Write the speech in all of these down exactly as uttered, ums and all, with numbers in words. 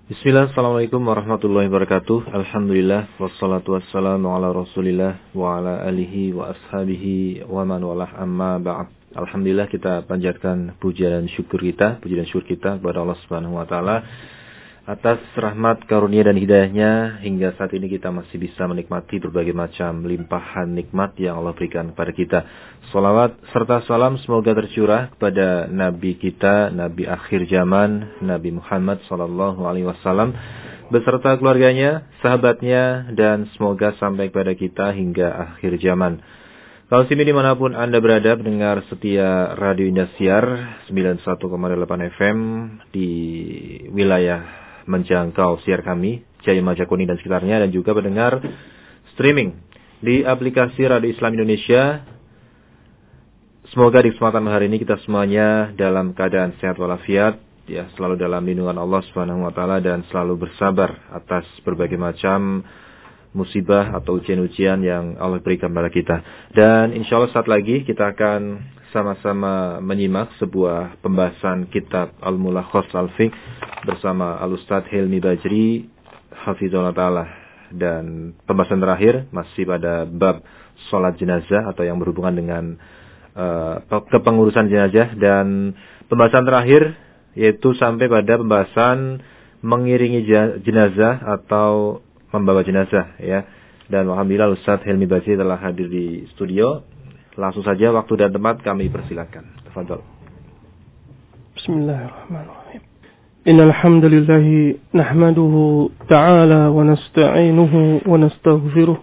Bismillah, assalamualaikum warahmatullahi wabarakatuh. Alhamdulillah, wassalatu wassalamu ala rasulillah wa ala alihi wa ashabihi wa man walah amma ba'd. Alhamdulillah, kita panjatkan puja dan syukur kita, puji dan syukur kita kepada Allah Subhanahu wa taala atas rahmat, karunia dan hidayahnya hingga saat ini kita masih bisa menikmati berbagai macam limpahan nikmat yang Allah berikan kepada kita. Salawat serta salam semoga tercurah kepada Nabi kita, Nabi akhir zaman, Nabi Muhammad sallallahu alaihi wasallam beserta keluarganya, sahabatnya, dan semoga sampai kepada kita hingga akhir zaman. Kaum muslimin dimanapun Anda berada, pendengar setia Radio Indosiar sembilan puluh satu koma delapan F M di wilayah menjangkau siar kami, Jaya Majakuni dan sekitarnya, dan juga pendengar streaming di aplikasi Radio Islam Indonesia. Semoga di kesempatan hari ini kita semuanya dalam keadaan sehat walafiat, ya, selalu dalam lindungan Allah Subhanahu wa taala dan selalu bersabar atas berbagai macam musibah atau ujian-ujian yang Allah berikan kepada kita. Dan insya Allah saat lagi kita akan sama-sama menyimak sebuah pembahasan kitab Al-Mulakhas Al-Fiqh bersama Al-Ustadz Hilmi Bajri Hafizahullah Ta'ala. Dan pembahasan terakhir masih pada bab sholat jenazah atau yang berhubungan dengan uh, kepengurusan jenazah. Dan pembahasan terakhir yaitu sampai pada pembahasan mengiringi jenazah atau membawa jenazah, ya. Dan alhamdulillah Ustadz Hilmi Bajri telah hadir di studio. Langsung saja waktu dan tempat kami persilakan. Tafadhol. Bismillahirrahmanirrahim. Innal hamdalillah nahmaduhu ta'ala wa nasta'inuhu wa nastaghfiruh.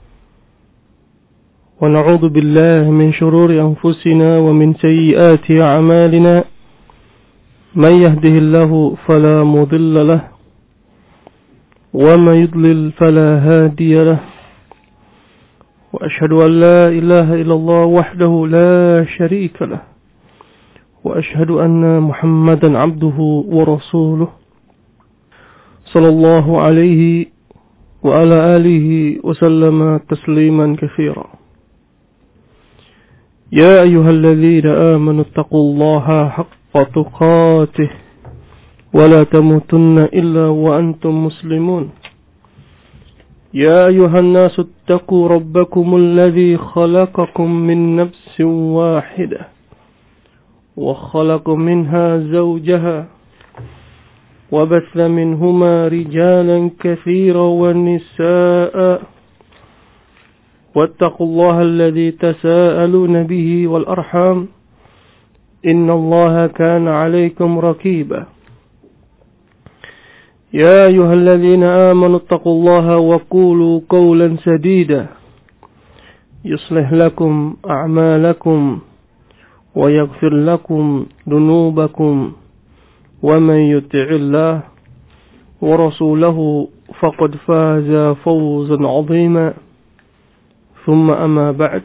Wa na'udzu billahi min shururi anfusina wa min sayyiati a'malina. Man yahdihillahu fala mudilla lahu wa man yudlil fala hadiya lahu. وأشهد أن لا إله إلا الله وحده لا شريك له وأشهد أن محمدا عبده ورسوله صلى الله عليه وعلى آله وسلم تسليما كثيرا. يا أيها الذين آمنوا اتقوا الله حق تقاته ولا تموتن إلا وأنتم مسلمون. يا أيها الناس اتقوا ربكم الذي خلقكم من نفس واحدة وخلق منها زوجها وبث منهما رجالا كثيرا ونساء واتقوا الله الذي تساءلون به والأرحام إن الله كان عليكم رقيبا. يا أيها الذين آمنوا اتقوا الله وقولوا قولا سديدا يصلح لكم أعمالكم ويغفر لكم ذنوبكم ومن يطع الله ورسوله فقد فاز فوزا عظيما. ثم أما بعد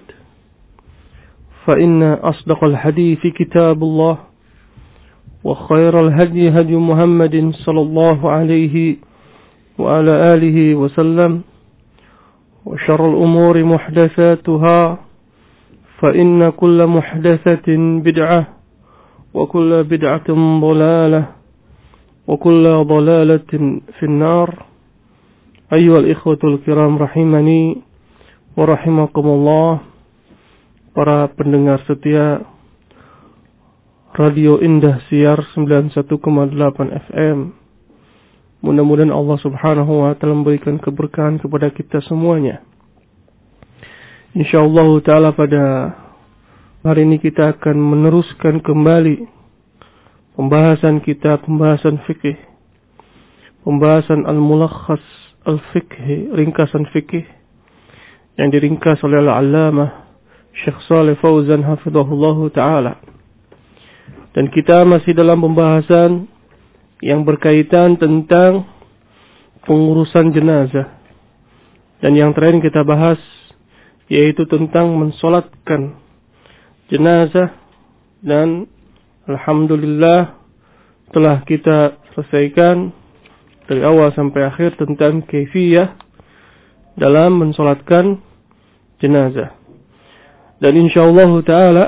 فإن أصدق الحديث كتاب الله وخير الهدي هدي محمد صلى الله عليه وعلى آله وسلم وشر الأمور محدثاتها فإن كل محدثة بدعة وكل بدعة ضلالة وكل ضلالة في النار. أيها الإخوة الكرام رحمني ورحمكم الله. Para pendengar setia Radio Indah Siar sembilan puluh satu koma delapan F M. Mudah-mudahan Allah Subhanahu wa taala memberikan keberkahan kepada kita semuanya. Insyaallah taala pada hari ini kita akan meneruskan kembali pembahasan kita, pembahasan fikih. Pembahasan Al-Mulakhas Al-Fiqh, ringkasan fikih yang diringkas oleh Al-Allamah Syekh Shalih Fauzan hafizahullah taala. Dan kita masih dalam pembahasan yang berkaitan tentang pengurusan jenazah. Dan yang terakhir kita bahas yaitu tentang mensolatkan jenazah. Dan alhamdulillah telah kita selesaikan dari awal sampai akhir tentang kaifiyah dalam mensolatkan jenazah. Dan insyaallah ta'ala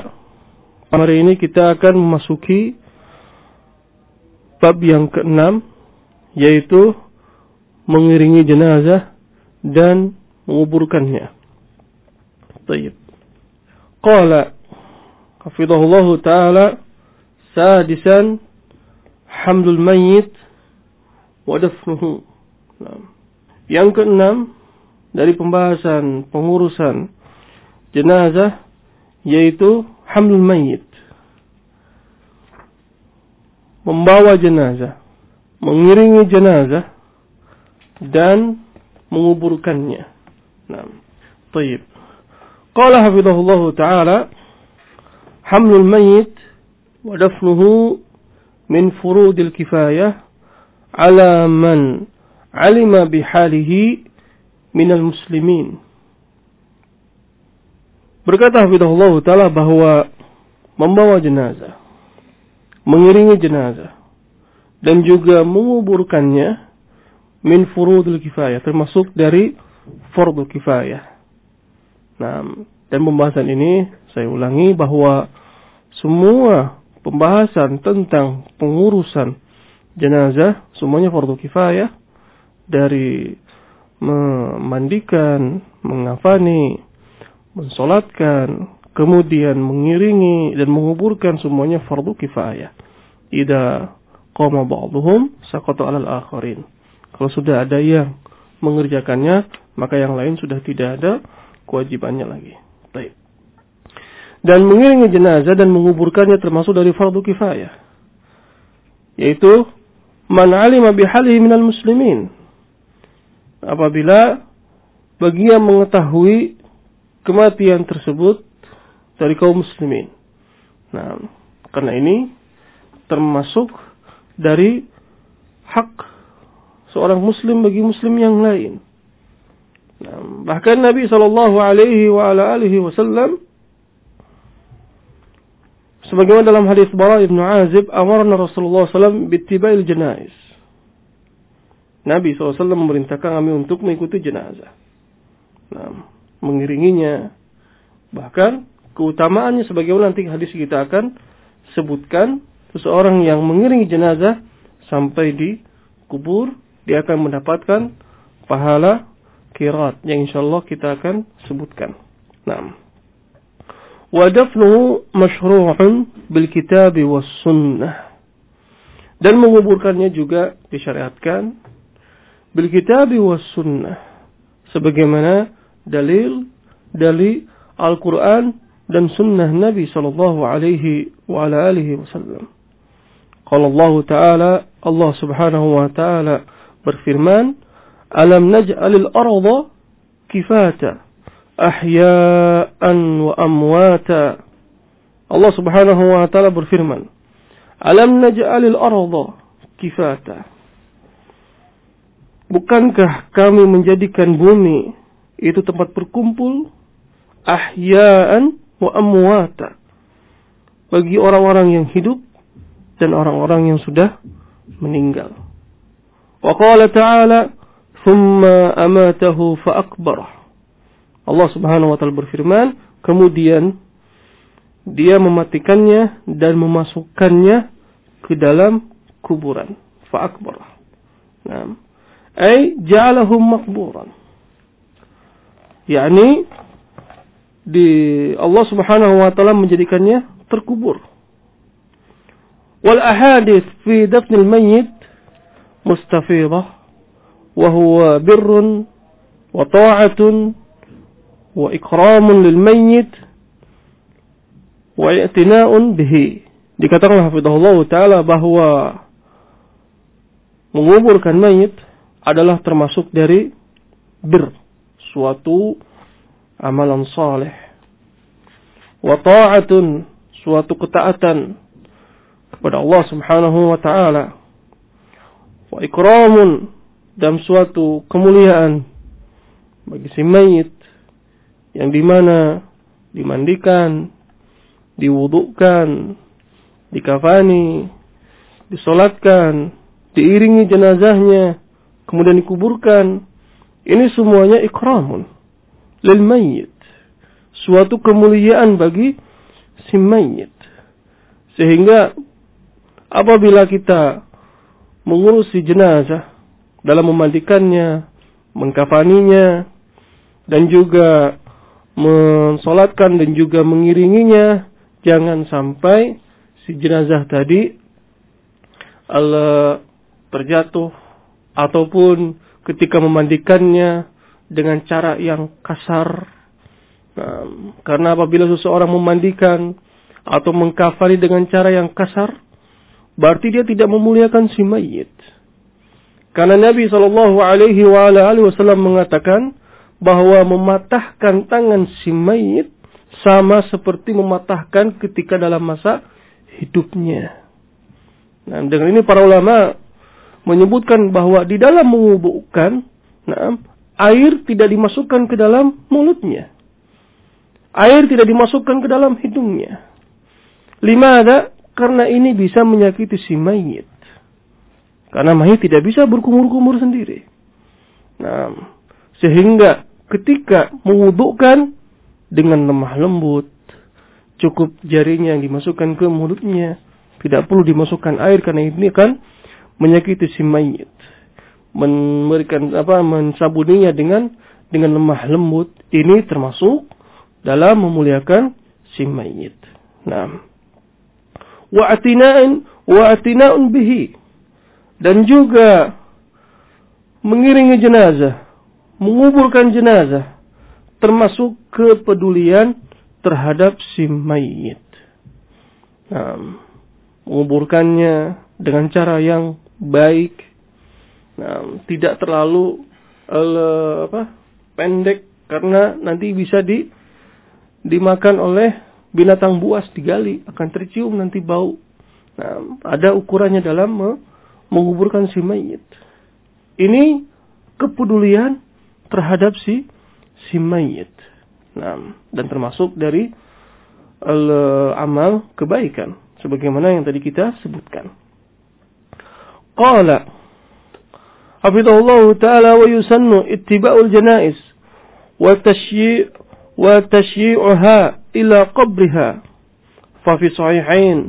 hari ini kita akan memasuki bab yang keenam, yaitu mengiringi jenazah dan menguburkannya. Baik. Qala hafizahullahu ta'ala sadisan hamlul mayyit wa dafnuhu. Yang keenam dari pembahasan pengurusan jenazah yaitu hamlul mayyit, membawa jenazah, mengiringi jenazah dan menguburkannya. Nah, baik. Qala hafizahullahu ta'ala hamlul mayyit wa dafnuhu min furudil kifayah ala man alima bihalihi minal muslimin. Berkata hafizahullahu ta'ala bahwa membawa jenazah, mengiringi jenazah dan juga menguburkannya min furudil kifayah, termasuk dari fardu kifayah. Nah, dan pembahasan ini saya ulangi bahwa semua pembahasan tentang pengurusan jenazah semuanya fardu kifayah, dari memandikan, mengafani, mensolatkan, kemudian mengiringi dan menguburkan, semuanya fardu kifayah. Idza qama ba'dhum saqata 'alal akharin. Kalau sudah ada yang mengerjakannya, maka yang lain sudah tidak ada kewajibannya lagi. Baik. Dan mengiringi jenazah dan menguburkannya termasuk dari fardu kifayah, yaitu man 'alima bihalihi minal muslimin. Apabila bagi yang mengetahui kematian tersebut dari kaum muslimin. Nah, karena ini termasuk dari hak seorang muslim bagi muslim yang lain. Nah, bahkan Nabi sallallahu alaihi wa ala alihi wasallam sebagaimana dalam hadis Bara bin Azib, amarna Rasulullah sallallahu alaihi wasallam bittiba'il janaiz. Nabi sallallahu alaihi wasallam memerintahkan kami untuk mengikuti jenazah. Nah, mengiringinya. Bahkan keutamaannya sebagaimana nanti hadis kita akan sebutkan, seseorang yang mengiringi jenazah sampai di kubur, dia akan mendapatkan pahala qirat yang insyaallah kita akan sebutkan. Naam. Wa dafnuhu masyru'un bil kitab was sunnah. Dan menguburkannya juga disyariatkan bil kitab was sunnah, sebagaimana dalil dari Al-Qur'an dan sunnah Nabi sallallahu alaihi wa ala alihi wasallam. Qala Allah Ta'ala, Allah Subhanahu wa Ta'ala berfirman, alam naj'alil arda kifata ahya'an wa amwata. Allah Subhanahu wa Ta'ala berfirman, alam naj'alil arda kifata. Bukankah kami menjadikan bumi itu tempat berkumpul, ahya'an wa amwata, bagi orang-orang yang hidup dan orang-orang yang sudah meninggal. Wa qala ta'ala thumma amatahu fa akbarah. Allah Subhanahu wa ta'ala berfirman, kemudian dia mematikannya dan memasukkannya ke dalam kuburan. Fa akbarah. Nah, ay ja'alahum maqburan. yakni di Allah Subhanahu wa taala menjadikannya terkubur. Wal ahadits fi dafnil mayyit mustafidah wa huwa birrun wa ta'atun wa ikramun lil mayyit wa i'tina'un bihi. Dikatakan hafizahullah taala bahwa menguburkan mayit adalah termasuk dari bir, suatu amalan saleh. Wa ta'atun, suatu ketaatan kepada Allah Subhanahu wa taala. Wa ikramun, dan suatu kemuliaan bagi si mayit yang dimana dimandikan, diwudukan, dikafani, disolatkan, diiringi jenazahnya, kemudian dikuburkan. Ini semuanya ikramun lil mayyit, suatu kemuliaan bagi si mayyit. Sehingga apabila kita mengurusi jenazah dalam memandikannya, mengkafaninya, dan juga mensolatkan dan juga mengiringinya, jangan sampai si jenazah tadi Allah terjatuh ataupun ketika memandikannya dengan cara yang kasar. Nah, karena apabila seseorang memandikan atau mengkafani dengan cara yang kasar, berarti dia tidak memuliakan si mayit. Karena Nabi shallallahu alaihi wasallam mengatakan bahwa mematahkan tangan si mayit sama seperti mematahkan ketika dalam masa hidupnya. Nah, dengan ini para ulama menyebutkan bahwa di dalam mengubuhkan, nah, air tidak dimasukkan ke dalam mulutnya. Air tidak dimasukkan ke dalam hidungnya. Limada? Karena ini bisa menyakiti si mayit. Karena mayit tidak bisa berkumur-kumur sendiri. Nah, sehingga ketika mewudukkan dengan lemah lembut, cukup jarinya yang dimasukkan ke mulutnya, tidak perlu dimasukkan air karena ini akan menyakiti si mayit. Memberikan apa, mensabuninya dengan dengan lemah lembut, ini termasuk dalam memuliakan si mayit. Nah, wa'atina'in wa'atina'un bihi, dan juga mengiringi jenazah, menguburkan jenazah, termasuk kepedulian terhadap si mayit. Nah, menguburkannya dengan cara yang baik, nah, tidak terlalu uh, apa, pendek, karena nanti bisa di dimakan oleh binatang buas, digali, akan tercium nanti bau. Nah, ada ukurannya dalam menguburkan si mayit. Ini kepedulian terhadap si si mayit. Nah, dan termasuk dari al-amal kebaikan, sebagaimana yang tadi kita sebutkan. Qala hafizahullah ta'ala wa yusannu ittiba'ul janaiz wa tashyi' wa tashyi'uha ila qabriha. Fa fi sahihain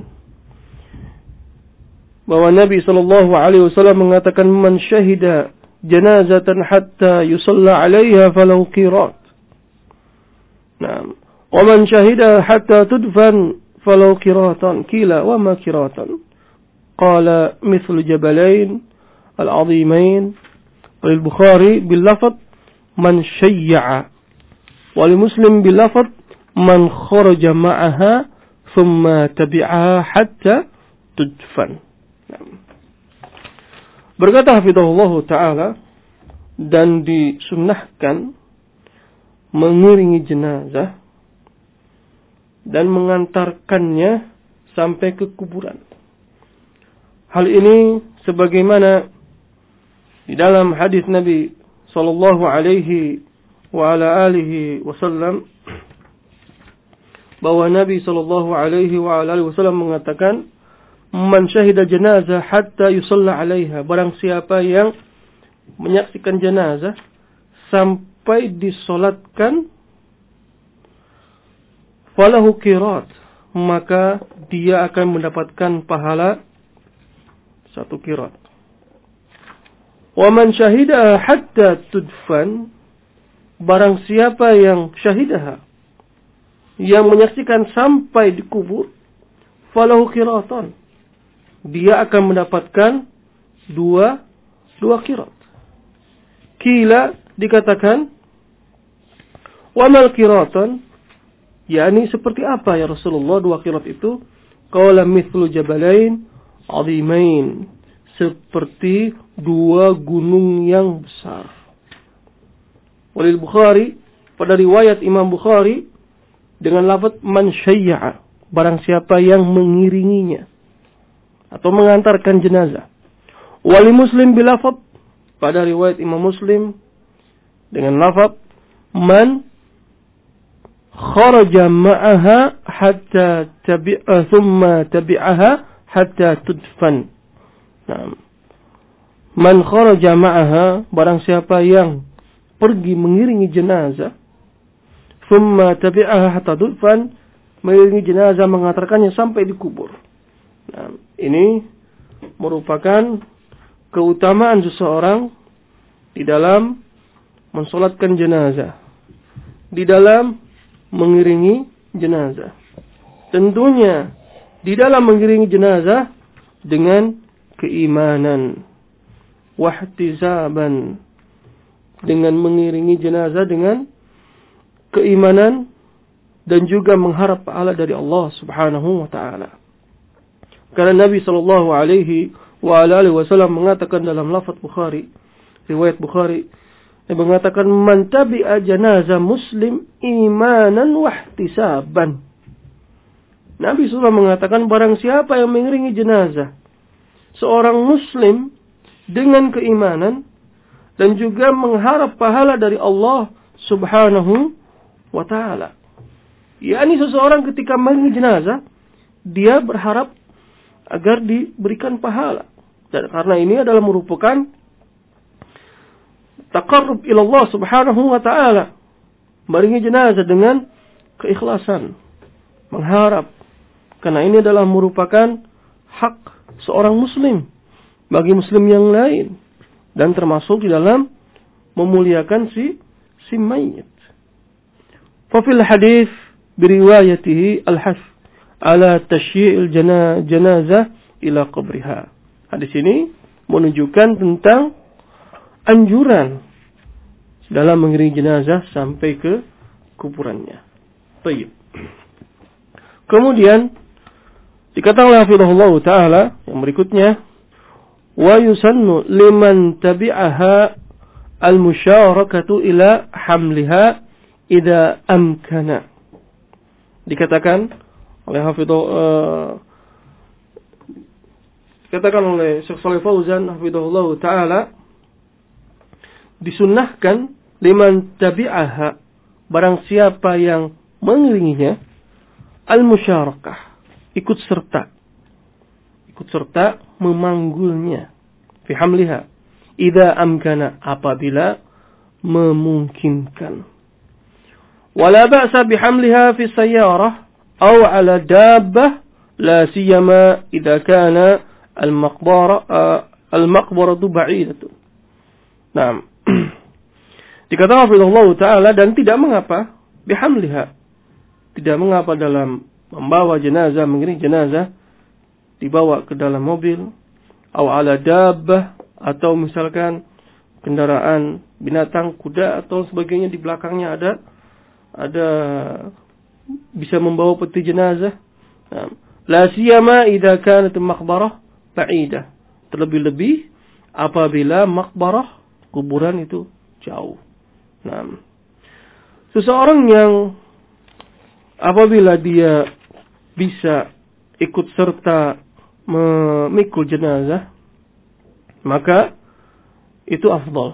bahwa Nabi sallallahu alaihi wasallam mengatakan, man syahida janazatan hatta yusalla 'alaiha falau qirat. Naam. Wa man syahida hatta tudfan falau qiratan. Qila wa ma qiratan? Qala mithlu jabalain al-'azimain. Wal Bukhari bil lafz man syayya'a. Wal Muslim bil lafz man kharaja ma'aha thumma tabi'aha hatta tudfan. Berkata hafizahullah ta'ala, dan disunnahkan mengiringi jenazah dan mengantarkannya sampai ke kuburan. Hal ini sebagaimana di dalam hadis Nabi sallallahu alaihi wa ala alihi wasallam, bahwa Nabi sallallahu alaihi wa ala alihi wasallam mengatakan, man syahida janazah hatta yusalla 'alaiha, barang siapa yang menyaksikan jenazah sampai disolatkan, falahu qirat, maka dia akan mendapatkan pahala satu qirat. Wa man syahida hatta tudfan, barang siapa yang syahidah, yang menyaksikan sampai dikubur, falahu qiratan, dia akan mendapatkan dua dua qirat. Kila, dikatakan, wa mal qiratan, yakni seperti apa ya Rasulullah dua qirat itu? Qala mithlu jabalain 'azimain, seperti dua gunung yang besar. Walil Bukhari, pada riwayat Imam Bukhari dengan lafaz man syayya'a, barang siapa yang mengiringinya atau mengantarkan jenazah. Wali Muslim bilafaz, pada riwayat Imam Muslim dengan lafaz man kharaja ma'aha hatta tabi'a thumma tabi'aha hatta tudfan. Nah, man kharaja ma'aha, barang siapa yang pergi mengiringi jenazah, thumma tabi'aha hatta tudfan, mengiringi jenazah, mengantarkannya sampai dikubur. Nah, ini merupakan keutamaan seseorang di dalam mensolatkan jenazah, di dalam mengiringi jenazah. Tentunya di dalam mengiringi jenazah dengan keimanan, wahtisaban, dengan mengiringi jenazah dengan keimanan dan juga mengharap pahala dari Allah Subhanahu wa taala. Karena Nabi sallallahu alaihi wa alihi wasallam mengatakan dalam lafaz Bukhari, riwayat Bukhari, dia mengatakan man tabi'a janazah muslim imanan wahtisaban. Nabi sallallahu alaihi wasallam mengatakan barang siapa yang mengiringi jenazah seorang muslim dengan keimanan dan juga mengharap pahala dari Allah Subhanahu wa taala. yakni seseorang ketika mengiringi jenazah dia berharap agar diberikan pahala. Dan karena ini adalah merupakan taqarrub ila Allah Subhanahu wa taala. Mengiringi jenazah dengan keikhlasan, mengharap, karena ini adalah merupakan hak seorang muslim bagi muslim yang lain dan termasuk di dalam memuliakan si si mayit. Fa fil hadis biriwayatihi al-haf ala tashyi'il janazah ila qabriha. Hadis ini menunjukkan tentang anjuran dalam mengiringi jenazah sampai ke kuburannya. Baik. Kemudian dikatakan oleh hafizahullah taala yang berikutnya, wa yusannu liman tabi'aha al-musyarakatu ila hamliha idza amkana. Dikatakan oleh hafizah uh, dikatakan oleh Syekh Shalih Fauzan hafizahullah taala, disunnahkan liman tabi'aha, barang siapa yang mengiringinya, al-musyarakah, ikut serta, ikut serta memanggulnya, fi hamliha, idza amkana, apabila memungkinkan. Wala ba'sa bihamliha fi sayyarah aw ala dabbah, la siyama idza kana al-maqbara al-maqbaratu ba'idatun. Naam. Dikatakan oleh Allah Ta'ala, dan tidak mengapa bihamliha, tidak mengapa dalam membawa jenazah, mengiring jenazah, dibawa ke dalam mobil, atau ala dabbah, atau misalkan kendaraan binatang, kuda atau sebagainya, di belakangnya ada ada bisa membawa peti jenazah. Nah, la siyama idza kanat maqbarah ba'idah, terlebih-lebih apabila maqbarah, kuburan itu jauh. Nah, seseorang yang apabila dia bisa ikut serta memikul jenazah, maka itu afdal.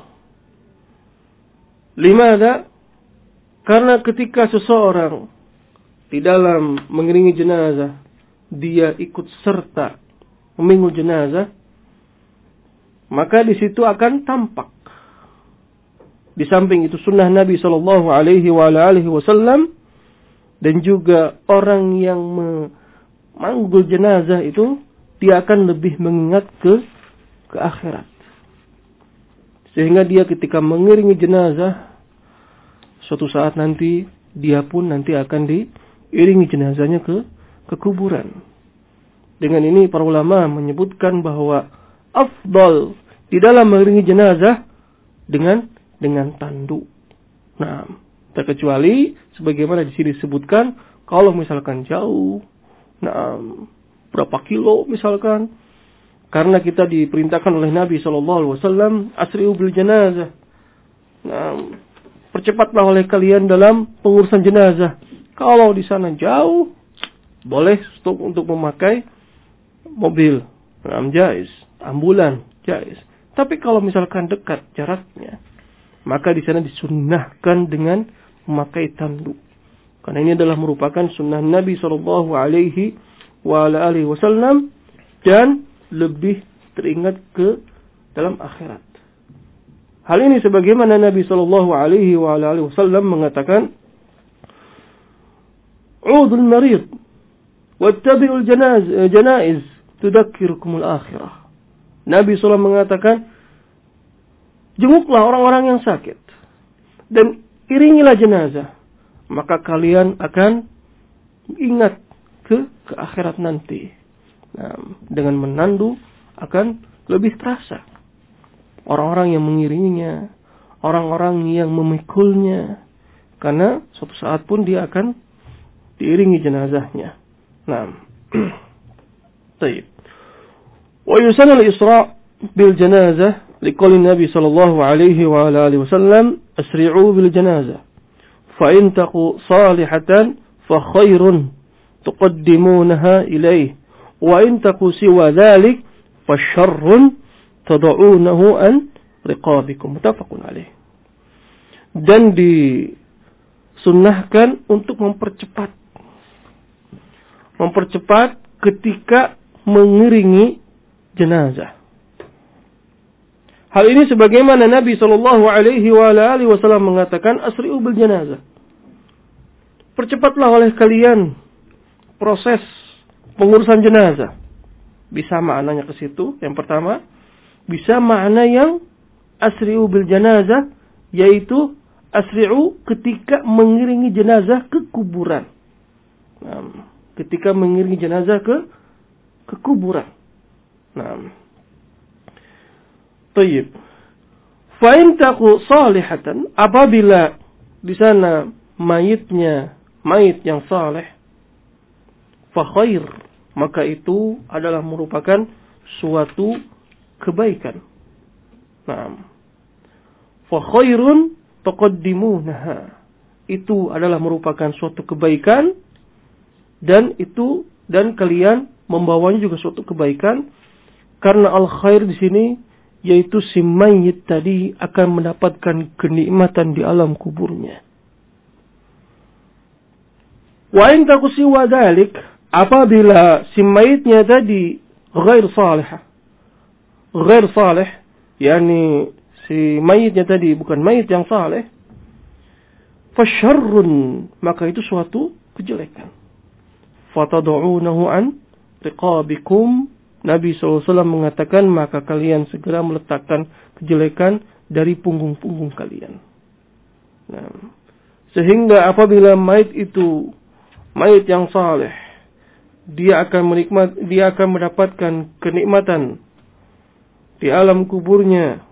Limada? Karena ketika seseorang di dalam mengiringi jenazah, dia ikut serta memikul jenazah, maka di situ akan tampak. Di samping itu sunnah Nabi Shallallahu Alaihi Wasallam, dan juga orang yang memanggul jenazah itu dia akan lebih mengingat ke ke akhirat, sehingga dia ketika mengiringi jenazah suatu saat nanti dia pun nanti akan diiringi jenazahnya ke ke kuburan. Dengan ini para ulama menyebutkan bahwa afdal di dalam mengiringi jenazah dengan dengan tanduk. Nah, terkecuali sebagaimana di sini disebutkan kalau misalkan jauh, nah berapa kilo misalkan, karena kita diperintahkan oleh Nabi Shallallahu Alaihi Wasallam, asri'u bil jenazah. Nah, percepatlah oleh kalian dalam pengurusan jenazah. Kalau di sana jauh, boleh stop untuk memakai mobil, nah, jaiz, ambulan, jaiz. Tapi kalau misalkan dekat jaraknya, maka di sana disunnahkan dengan memakai tanduk. Karena ini adalah merupakan sunnah Nabi Shallallahu Alaihi Wasallam dan lebih teringat ke dalam akhirat. Hal ini sebagaimana Nabi Shallallahu Alaihi Wasallam mengatakan, "Udul marid, wattabi'ul janaiz, tudakkirukumul akhirah." Nabi shallallahu alaihi wasallam mengatakan, jenguklah orang-orang yang sakit dan iringilah jenazah, maka kalian akan ingat ke ke akhirat nanti. Nah, dengan menandu akan lebih terasa orang-orang yang mengiringinya, orang-orang yang memikulnya, karena suatu saat pun dia akan diiringi jenazahnya. Nah, baik. Wa yusanna al-isra' bil janazah liqauli Nabi sallallahu alaihi wa ala alihi wasallam asri'u bil janazah fa in taqu salihatan fa khairun tuqaddimunaha ilayhi wa in taqu siwa dhalik fa syarrun tad'unahu an riqabikum. Muttafaqun alaih. Dan disunnahkan untuk mempercepat mempercepat ketika mengiringi jenazah. Hal ini sebagaimana Nabi sallallahu alaihi wa alihi wasallam mengatakan, asri'u bil janazah. Percepatlah oleh kalian proses pengurusan jenazah. Bisa maknanya ke situ. Yang pertama, bisa makna yang asri'u bil janazah, yaitu asri'u ketika mengiringi jenazah ke kuburan. Nah, ketika mengiringi jenazah ke ke kuburan. Nah, tayyib. Fa in taqu salihatan, apabila di sana mayitnya mayit yang saleh, fa khair, maka itu adalah merupakan suatu kebaikan. Nah, fa khairun taqaddimunaha, itu adalah merupakan suatu kebaikan, dan itu dan kalian membawanya juga suatu kebaikan. Karena al-khair di sini yaitu si mayit tadi akan mendapatkan kenikmatan di alam kuburnya. Wa in taku siwa dzalik, apabila si mayitnya tadi ghair salih, ghair salih, yakni si mayitnya tadi bukan mayit yang saleh, fasyarrun, maka itu suatu kejelekan. Fatad'unahu an riqabikum, Nabi shallallahu alaihi wasallam mengatakan, maka kalian segera meletakkan kejelekan dari punggung-punggung kalian. Nah, sehingga apabila mayit itu mayit yang saleh, dia akan menikmat, dia akan mendapatkan kenikmatan di alam kuburnya.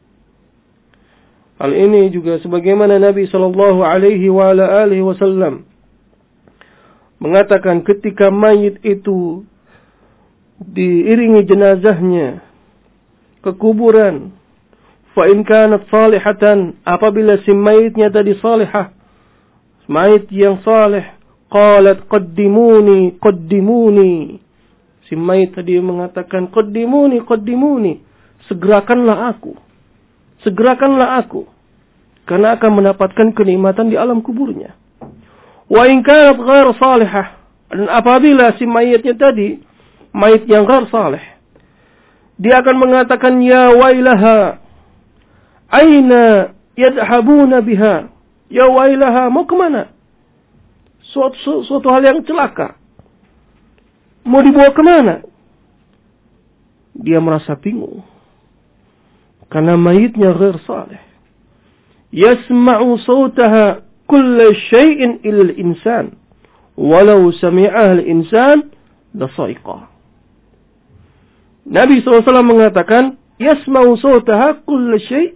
Hal ini juga sebagaimana Nabi sallallahu alaihi wa ala alihi wasallam mengatakan, ketika mayit itu diiringi jenazahnya ke kuburan, fa in kanat salihatan, apabila si mayitnya tadi salihah, mayit yang saleh, qalat qaddimuni qaddimuni, si mayit tadi mengatakan qaddimuni qaddimuni, segerakanlah aku, segerakanlah aku, karena akan mendapatkan kenikmatan di alam kuburnya. Wa in kanat ghair salihah, dan apabila si mayitnya tadi mayit yang ghair salih, dia akan mengatakan, ya wailaha, aina yadhabuna biha, ya wailaha, mau kemana? Suatu, su, suatu hal yang celaka, mau dibawa kemana? Dia merasa bingung karena mayitnya ghair salih. Yasma'u sawtaha kulla syai'in illa al-insan, walau sami'aha al-insan lasaiqa. Nabi shallallahu alaihi wasallam mengatakan, yasma'u sawtaha kullu syai',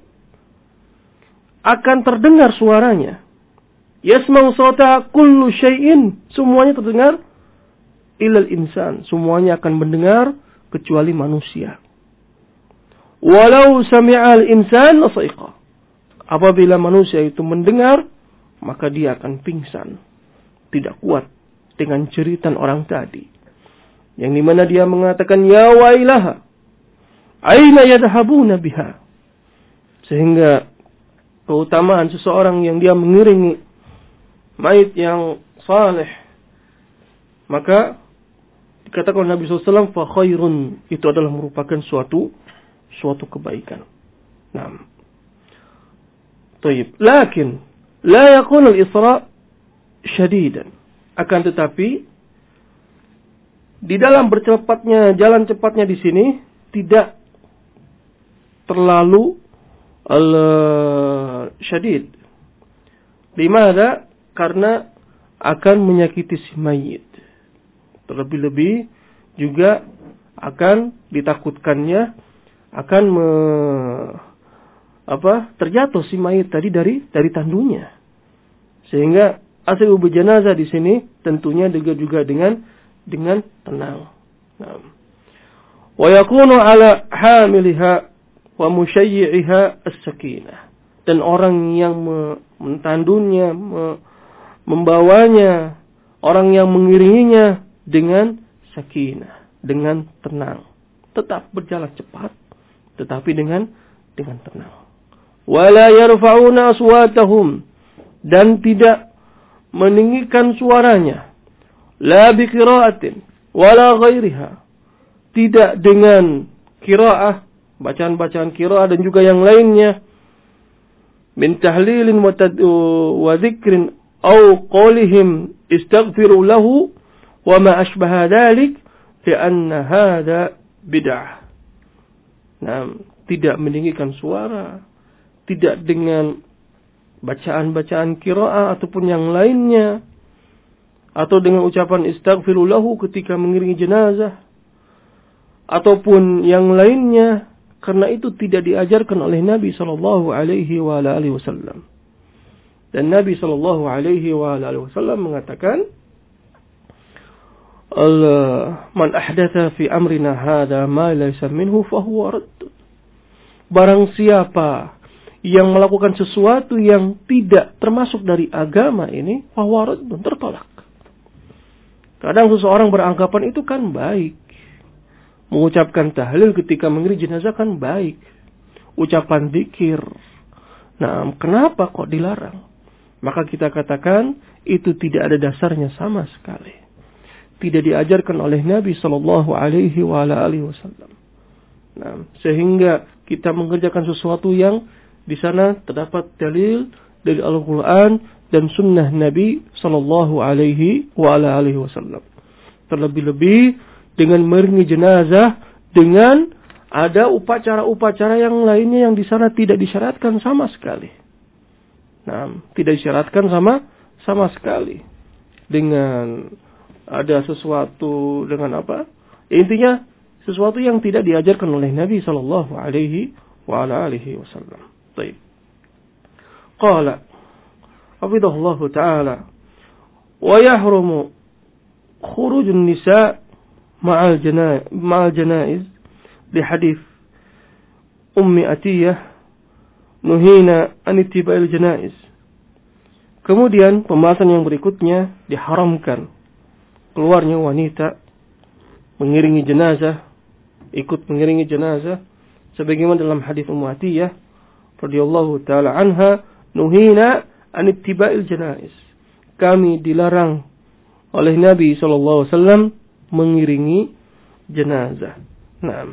akan terdengar suaranya. Yasma'u sawtaha kullu syai'in, semuanya terdengar, illal insan, semuanya akan mendengar kecuali manusia. Walau sami'al insan lasaiqa, apabila manusia itu mendengar, maka dia akan pingsan, tidak kuat dengan jeritan orang tadi, yang dimana dia mengatakan, ya wailaha, aina yadhabuna biha. Sehingga keutamaan seseorang yang dia mengiringi mayit yang saleh, maka dikatakan Nabi shallallahu alaihi wasallam, fa khairun, itu adalah merupakan suatu suatu kebaikan. Nah, tayyib. Lakin la yakun al-isra syadidan, akan tetapi di dalam bercepatnya, jalan cepatnya di sini tidak terlalu al-syadid. Limada? Karena akan menyakiti si mayit. Terlebih-lebih juga akan ditakutkannya akan me, apa terjatuh si mayit tadi dari dari tandunya. Sehingga asal berjenazah di sini tentunya juga juga dengan dengan tenang. Nah. Wa yakunu ala hamiliha wa musyayyi'iha as-sakinah. Dan orang yang mentandunnya, membawanya, orang yang mengiringinya dengan sakinah, dengan tenang. Tetap berjalan cepat, tetapi dengan dengan tenang. Wala yarfa'una aswatahum, dan tidak meninggikan suaranya. La bi qira'atin wala ghairiha. Tidak dengan qira'ah, bacaan-bacaan qira'ah dan juga yang lainnya. Min tahlilin wa dzikrin au qawlihim istaghfiru lahu wa ma ashbaha dzalik li'anna hadha bid'ah. Nah, tidak meninggikan suara, tidak dengan bacaan-bacaan qiraah ataupun yang lainnya, atau dengan ucapan istaghfiru lahu ketika mengiringi jenazah, ataupun yang lainnya, karena itu tidak diajarkan oleh Nabi sallallahu alaihi wa alihi wasallam. Dan Nabi sallallahu alaihi wa alihi wasallam mengatakan, man ahdatha fi amrina hadha ma laysa minhu fahuwa radd. Barang siapa yang melakukan sesuatu yang tidak termasuk dari agama ini, fahuwa radd, tertolak. Kadang seseorang beranggapan itu kan baik. Mengucapkan tahlil ketika mengiringi jenazah kan baik. Ucapan zikir. Nah, kenapa kok dilarang? Maka kita katakan itu tidak ada dasarnya sama sekali. Tidak diajarkan oleh Nabi sallallahu alaihi wasallam. Nah, sehingga kita mengerjakan sesuatu yang di sana terdapat dalil dari Al-Quran dan Sunnah Nabi sallallahu alaihi wasallam. Terlebih-lebih dengan mengiringi jenazah dengan ada upacara-upacara yang lainnya yang di sana tidak disyaratkan sama sekali. Nah, tidak disyaratkan sama sama sekali. Dengan ada sesuatu dengan apa? Intinya sesuatu yang tidak diajarkan oleh Nabi sallallahu alaihi wasallam. Baik. Qala hafidhahullahu ta'ala wa yahrumu khurujun nisa' ma'al janaiz ma'al janaiz di hadis Ummi Atiyah nuhina an ittiba'il janaiz. Kemudian pembahasan yang berikutnya, diharamkan keluarnya wanita mengiringi jenazah, ikut mengiringi jenazah, sebagaimana dalam hadis Ummu Atiyah radhiyallahu taala anha, nuhina an ittiba'il janaiz. Kami dilarang oleh Nabi sallallahu alaihi wasallam mengiringi jenazah. Naam.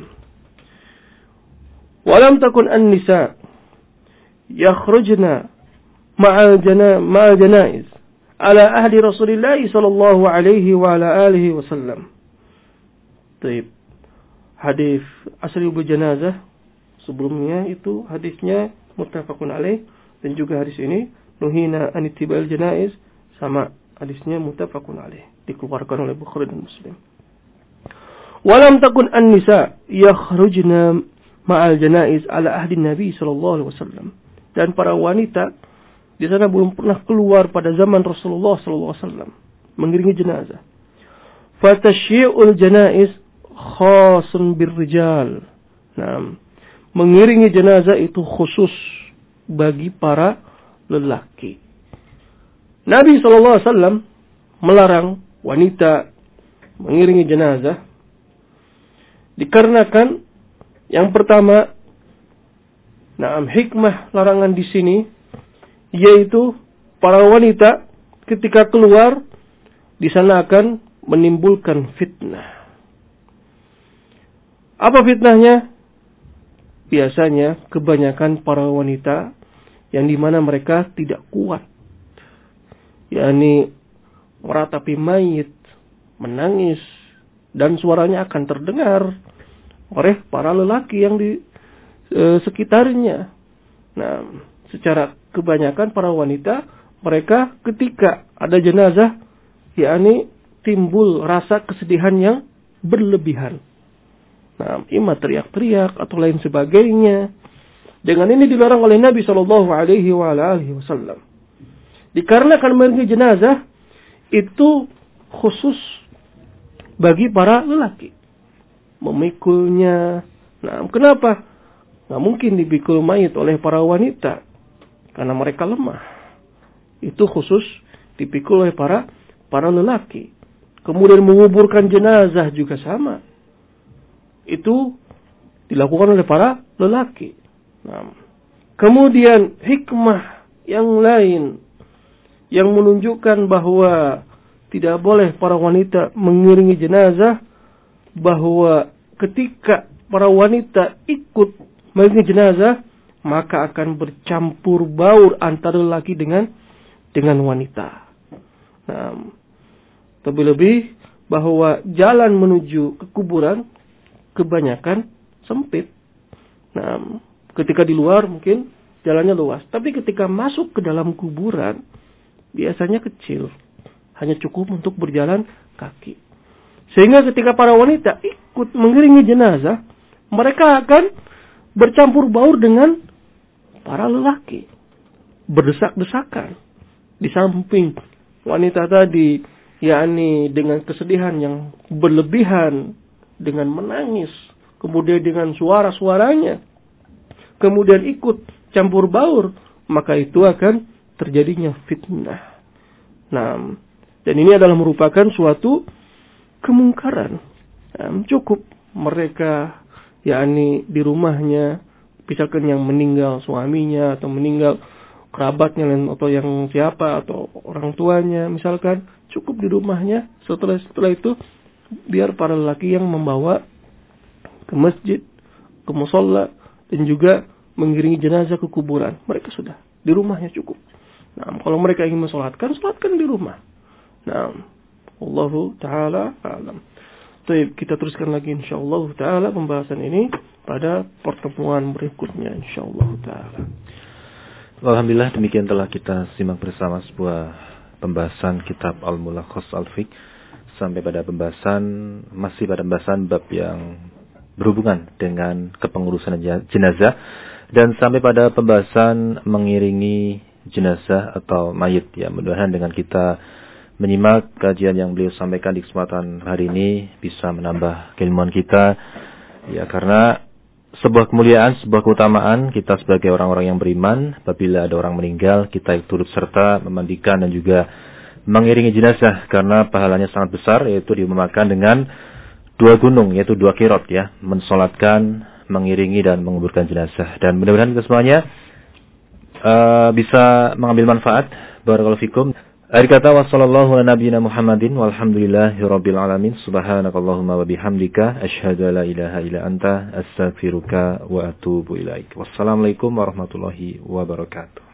Walam takun an-nisa yakhrujna ma'al jana ma'al janaiz ala ahdi Rasulillah sallallahu alaihi wa ala alihi wasallam. Baik. Hadis asli berjenazah sebelumnya itu hadisnya muttafaqun alaih, dan juga hadis ini nuhina an ittiba'il janaiz sama hadisnya muttafaqun alaih, dikeluarkan oleh Bukhari dan Muslim. Walam takun an-nisa yakhrujna ma'al janaiz ala ahdi Nabi sallallahu alaihi wasallam. Dan para wanita di sana belum pernah keluar pada zaman Rasulullah sallallahu alaihi wasallam mengiringi jenazah. Fatasyi'ul janaiz khasun birrijal. Nah, mengiringi jenazah itu khusus bagi para lelaki. Nabi sallallahu alaihi wasallam melarang wanita mengiringi jenazah dikarenakan yang pertama, nah, hikmah larangan di sini yaitu para wanita ketika keluar di sana akan menimbulkan fitnah. Apa fitnahnya? Biasanya kebanyakan para wanita yang dimana mereka tidak kuat, yakni meratapi mayit, menangis, dan suaranya akan terdengar oleh para lelaki yang di e, sekitarnya. Nah, secara kebanyakan para wanita, mereka ketika ada jenazah, yakni timbul rasa kesedihan yang berlebihan. Nah, imam teriak-teriak atau lain sebagainya. Dengan ini dilarang oleh Nabi Shallallahu Alaihi Wasallam. Dikarenakan mengiringi jenazah itu khusus bagi para lelaki. Memikulnya. Nah, kenapa? Nggak mungkin dipikul mayit oleh para wanita. Karena mereka lemah. Itu khusus dipikul oleh para para lelaki. Kemudian menguburkan jenazah juga sama. Itu dilakukan oleh para lelaki. Nah, kemudian hikmah yang lain yang menunjukkan bahwa tidak boleh para wanita mengiringi jenazah, bahwa ketika para wanita ikut mengiringi jenazah, maka akan bercampur baur antara lelaki dengan dengan wanita. Nah, lebih-lebih bahwa jalan menuju ke kuburan kebanyakan sempit. Nah, ketika di luar mungkin jalannya luas, tapi ketika masuk ke dalam kuburan biasanya kecil, hanya cukup untuk berjalan kaki. Sehingga ketika para wanita ikut mengiringi jenazah, mereka akan bercampur baur dengan para lelaki, berdesak-desakan. Di samping wanita tadi, yakni dengan kesedihan yang berlebihan, dengan menangis, kemudian dengan suara-suaranya, kemudian ikut campur baur, maka itu akan terjadinya fitnah. Nah, dan ini adalah merupakan suatu kemungkaran. Nah, cukup mereka, yakni di rumahnya, misalkan yang meninggal suaminya atau meninggal kerabatnya atau yang siapa atau orang tuanya, misalkan cukup di rumahnya. Setelah setelah itu biar para lelaki yang membawa ke masjid, ke musholla, dan juga mengiringi jenazah ke kuburan. Mereka sudah di rumahnya cukup. Nah, kalau mereka ingin mensolatkan, solatkan di rumah. Nah, Allahu Ta'ala a'lam. Baik, kita teruskan lagi insyaallah Ta'ala pembahasan ini pada pertemuan berikutnya insyaallah Ta'ala. Alhamdulillah, demikian telah kita simak bersama sebuah pembahasan kitab Al-Mulakhas Al-Fiqh sampai pada pembahasan, masih pada pembahasan bab yang berhubungan dengan kepengurusan jenazah dan sampai pada pembahasan mengiringi jenazah atau mayit. Ya, mudah-mudahan dengan kita menyimak kajian yang beliau sampaikan di kesempatan hari ini bisa menambah keilmuan kita. Ya, karena sebuah kemuliaan, sebuah keutamaan kita sebagai orang-orang yang beriman, apabila ada orang meninggal, kita turut serta memandikan dan juga mengiringi jenazah, karena pahalanya sangat besar, yaitu diumpamakan dengan dua gunung, yaitu dua kirot, ya, mensolatkan, mengiringi dan menguburkan jenazah. Dan mudah-mudahan kita semuanya uh, bisa mengambil manfaat. Barakallahu fikum. Akhir kata, wassallallahu ala nabiyina Muhammadin walhamdulillahi rabbil alamin. Subhanakallahumma wa bihamdika asyhadu an la ilaha illa anta astaghfiruka wa atubu ilaik. Wassalamualaikum warahmatullahi wabarakatuh.